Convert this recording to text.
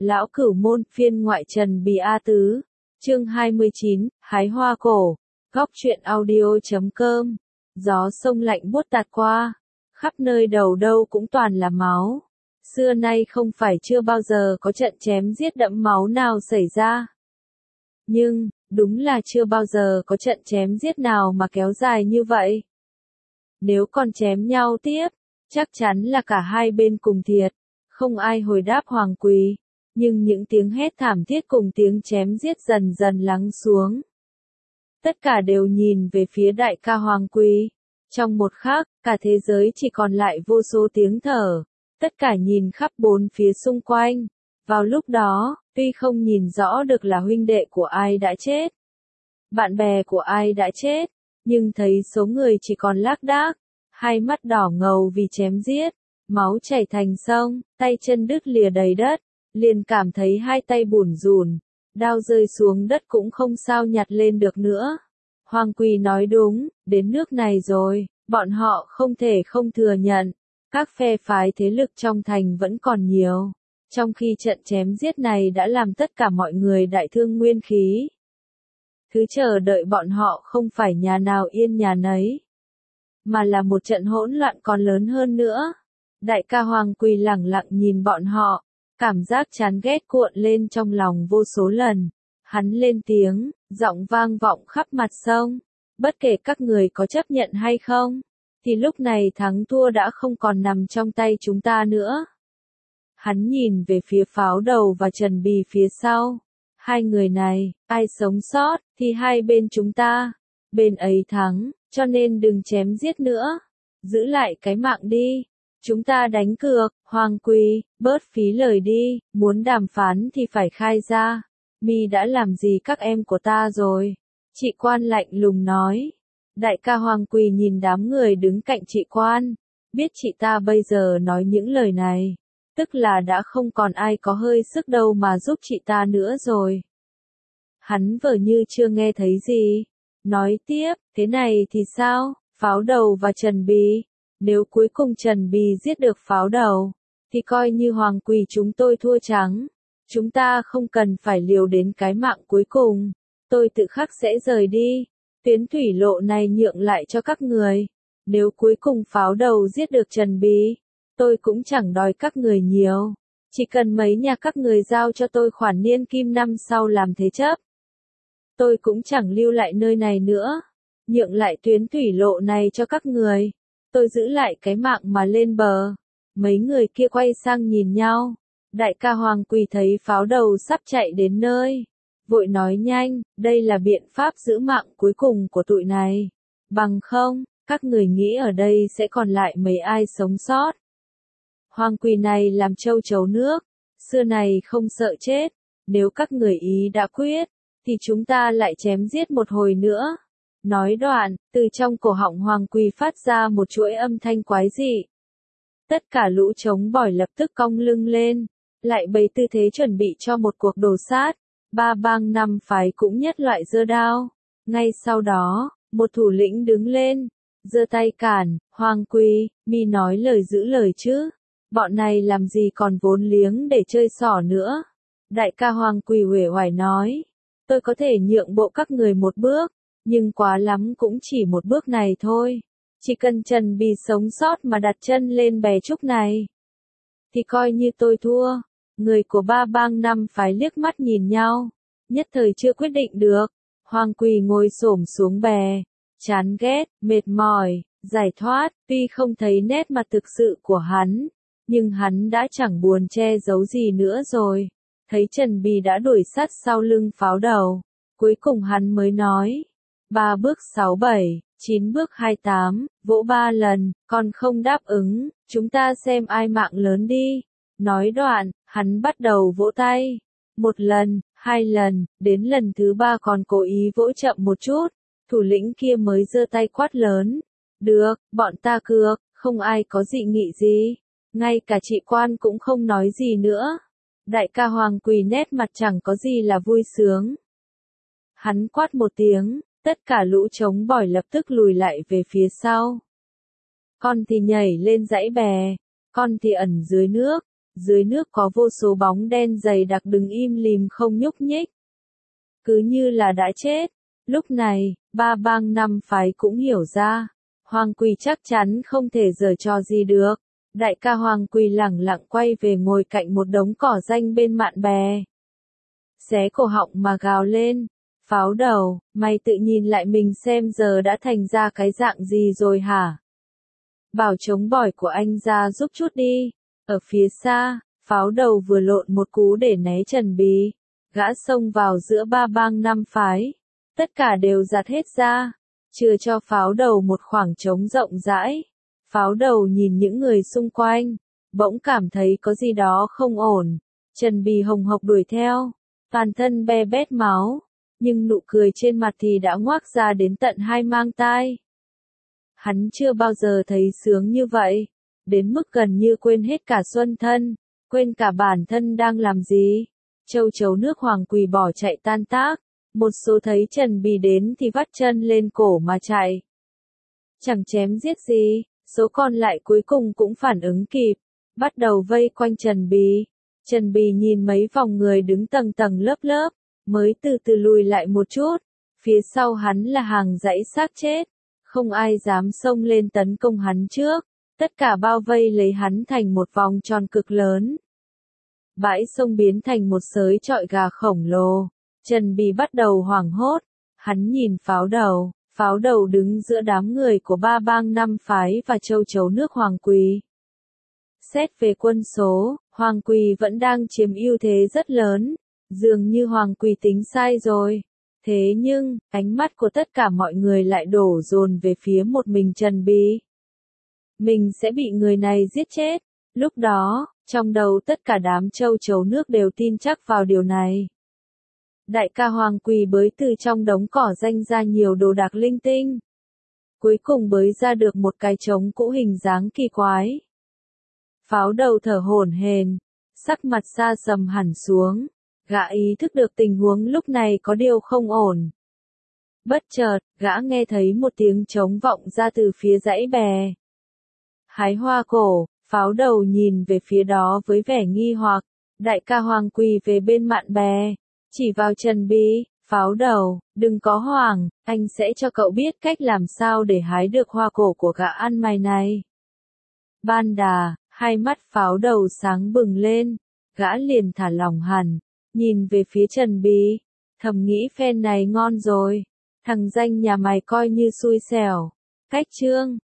Lão Cửu Môn phiên ngoại Trần Bì A Tứ, chương 29, hái hoa cổ, góc truyện audio.com, gió sông lạnh buốt tạt qua, khắp nơi đầu đâu cũng toàn là máu. Xưa nay không phải chưa bao giờ có trận chém giết đẫm máu nào xảy ra. Nhưng, đúng là chưa bao giờ có trận chém giết nào mà kéo dài như vậy. Nếu còn chém nhau tiếp, chắc chắn là cả hai bên cùng thiệt, không ai hồi đáp Hoàng Quỳ. Nhưng những tiếng hét thảm thiết cùng tiếng chém giết dần dần lắng xuống. Tất cả đều nhìn về phía đại ca Hoàng Quỳ. Trong một khắc, cả thế giới chỉ còn lại vô số tiếng thở. Tất cả nhìn khắp bốn phía xung quanh. Vào lúc đó, tuy không nhìn rõ được là huynh đệ của ai đã chết, bạn bè của ai đã chết, nhưng thấy số người chỉ còn lác đác, hai mắt đỏ ngầu vì chém giết, máu chảy thành sông, tay chân đứt lìa đầy đất, liền cảm thấy hai tay bủn rủn, đao rơi xuống đất cũng không sao nhặt lên được nữa. Hoàng Quỳ nói đúng, đến nước này rồi, bọn họ không thể không thừa nhận, các phe phái thế lực trong thành vẫn còn nhiều, trong khi trận chém giết này đã làm tất cả mọi người đại thương nguyên khí. Thứ chờ đợi bọn họ không phải nhà nào yên nhà nấy, mà là một trận hỗn loạn còn lớn hơn nữa. Đại ca Hoàng Quỳ lẳng lặng nhìn bọn họ, cảm giác chán ghét cuộn lên trong lòng vô số lần. Hắn lên tiếng, giọng vang vọng khắp mặt sông. Bất kể các người có chấp nhận hay không, thì lúc này thắng thua đã không còn nằm trong tay chúng ta nữa. Hắn nhìn về phía Pháo Đầu và Trần Bì phía sau. Hai người này, ai sống sót, thì hai bên chúng ta. Bên ấy thắng, cho nên đừng chém giết nữa. Giữ lại cái mạng đi. Chúng ta đánh cược, Hoàng Quỳ, bớt phí lời đi, muốn đàm phán thì phải khai ra. Mi đã làm gì các em của ta rồi? Chị Quan lạnh lùng nói. Đại ca Hoàng Quỳ nhìn đám người đứng cạnh chị Quan, biết chị ta bây giờ nói những lời này, tức là đã không còn ai có hơi sức đâu mà giúp chị ta nữa rồi. Hắn vờ như chưa nghe thấy gì, nói tiếp, thế này thì sao, Pháo Đầu và Trần Bì? Nếu cuối cùng Trần Bì giết được Pháo Đầu, thì coi như Hoàng Quỳ chúng tôi thua trắng. Chúng ta không cần phải liều đến cái mạng cuối cùng. Tôi tự khắc sẽ rời đi. Tuyến thủy lộ này nhượng lại cho các người. Nếu cuối cùng Pháo Đầu giết được Trần Bì, tôi cũng chẳng đòi các người nhiều. Chỉ cần mấy nhà các người giao cho tôi khoản niên kim năm sau làm thế chấp. Tôi cũng chẳng lưu lại nơi này nữa. Nhượng lại tuyến thủy lộ này cho các người. Tôi giữ lại cái mạng mà lên bờ. Mấy người kia quay sang nhìn nhau. Đại ca Hoàng Quỳ thấy Pháo Đầu sắp chạy đến nơi, vội nói nhanh, đây là biện pháp giữ mạng cuối cùng của tụi này. Bằng không, các người nghĩ ở đây sẽ còn lại mấy ai sống sót. Hoàng Quỳ này làm châu chấu nước, xưa này không sợ chết. Nếu các người ý đã quyết, thì chúng ta lại chém giết một hồi nữa. Nói đoạn, từ trong cổ họng Hoàng Quỳ phát ra một chuỗi âm thanh quái dị. Tất cả lũ trống bỏi lập tức cong lưng lên, lại bày tư thế chuẩn bị cho một cuộc đồ sát. Ba bang năm phái cũng nhất loại giơ đao. Ngay sau đó, một thủ lĩnh đứng lên, giơ tay cản, Hoàng Quỳ, mi nói lời giữ lời chứ. Bọn này làm gì còn vốn liếng để chơi xỏ nữa. Đại ca Hoàng Quỳ uể oải nói, tôi có thể nhượng bộ các người một bước, nhưng quá lắm cũng chỉ một bước này thôi. Chỉ cần Trần Bì sống sót mà đặt chân lên bè trúc này, thì coi như tôi thua. Người của ba bang năm phái liếc mắt nhìn nhau, nhất thời chưa quyết định được. Hoàng Quỳ ngồi xổm xuống bè, chán ghét, mệt mỏi, giải thoát, tuy không thấy nét mặt thực sự của hắn, nhưng hắn đã chẳng buồn che giấu gì nữa rồi. Thấy Trần Bì đã đuổi sát sau lưng Pháo Đầu, cuối cùng hắn mới nói, 3 bước 6 7, 9 bước 28, vỗ 3 lần, còn không đáp ứng, chúng ta xem ai mạng lớn đi. Nói đoạn, hắn bắt đầu vỗ tay. 1 lần, 2 lần, đến lần thứ 3 còn cố ý vỗ chậm một chút. Thủ lĩnh kia mới giơ tay quát lớn. Được, bọn ta cược, không ai có dị nghị gì. Ngay cả chị Quan cũng không nói gì nữa. Đại ca Hoàng Quỳ nét mặt chẳng có gì là vui sướng. Hắn quát một tiếng, tất cả lũ trống bỏi lập tức lùi lại về phía sau. Con thì nhảy lên dãy bè, con thì ẩn dưới nước. dưới nước có vô số bóng đen dày đặc đứng im lìm không nhúc nhích. Cứ như là đã chết. Lúc này, ba bang năm phái cũng hiểu ra. Hoàng Quỳ chắc chắn không thể giở trò gì được. Đại ca Hoàng Quỳ lẳng lặng quay về ngồi cạnh một đống cỏ danh bên mạn bè. Xé cổ họng mà gào lên. Pháo đầu, mày tự nhìn lại mình xem giờ đã thành ra cái dạng gì rồi hả? Bảo chống bỏi của anh ra giúp chút đi. Ở phía xa, pháo đầu vừa lộn một cú để né Trần Bì. Gã xông vào giữa ba bang năm phái. Tất cả đều giạt hết ra. Chừa cho pháo đầu một khoảng trống rộng rãi. Pháo đầu nhìn những người xung quanh. Bỗng cảm thấy có gì đó không ổn. Trần Bì hồng hộc đuổi theo. Toàn thân be bét máu. Nhưng nụ cười trên mặt thì đã ngoác ra đến tận hai mang tai. Hắn chưa bao giờ thấy sướng như vậy. Đến mức gần như quên hết cả xuân thân. Quên cả bản thân đang làm gì. Châu chấu nước Hoàng Quỳ bỏ chạy tan tác. Một số thấy Trần Bì đến thì vắt chân lên cổ mà chạy. Chẳng chém giết gì. Số còn lại cuối cùng cũng phản ứng kịp. Bắt đầu vây quanh Trần Bì. Trần Bì nhìn mấy vòng người đứng tầng tầng lớp lớp. Mới từ từ lùi lại một chút. Phía sau hắn là hàng dãy xác chết. Không ai dám xông lên tấn công hắn trước. Tất cả bao vây lấy hắn thành một vòng tròn cực lớn. Bãi sông biến thành một sới trọi gà khổng lồ. Trần Bì bắt đầu hoảng hốt. Hắn nhìn pháo đầu đứng giữa đám người của ba bang năm phái và châu chấu nước Hoàng Quỳ. Xét về quân số, Hoàng Quỳ vẫn đang chiếm ưu thế rất lớn. Dường như Hoàng Quỳ tính sai rồi. Thế nhưng, ánh mắt của tất cả mọi người lại đổ dồn về phía một mình Trần Bì. Mình sẽ bị người này giết chết. Lúc đó, trong đầu tất cả đám châu chấu nước đều tin chắc vào điều này. Đại ca Hoàng Quỳ bới từ trong đống cỏ danh ra nhiều đồ đạc linh tinh. Cuối cùng bới ra được một cái trống cũ hình dáng kỳ quái. Pháo đầu thở hổn hển, sắc mặt xa sầm hẳn xuống. Gã ý thức được tình huống lúc này có điều không ổn. Bất chợt, gã nghe thấy một tiếng trống vọng ra từ phía dãy bè. Hái hoa cổ, pháo đầu nhìn về phía đó với vẻ nghi hoặc. Đại ca Hoàng Quỳ về bên mạn bè, chỉ vào Trần Bì. Pháo đầu, đừng có hoảng, anh sẽ cho cậu biết cách làm sao để hái được hoa cổ của gã ăn mày này. Ban đà, hai mắt pháo đầu sáng bừng lên, gã liền thả lỏng hẳn, nhìn về phía Trần Bì, thầm nghĩ phen này ngon rồi, thằng danh nhà mày coi như xui xẻo. Cách chương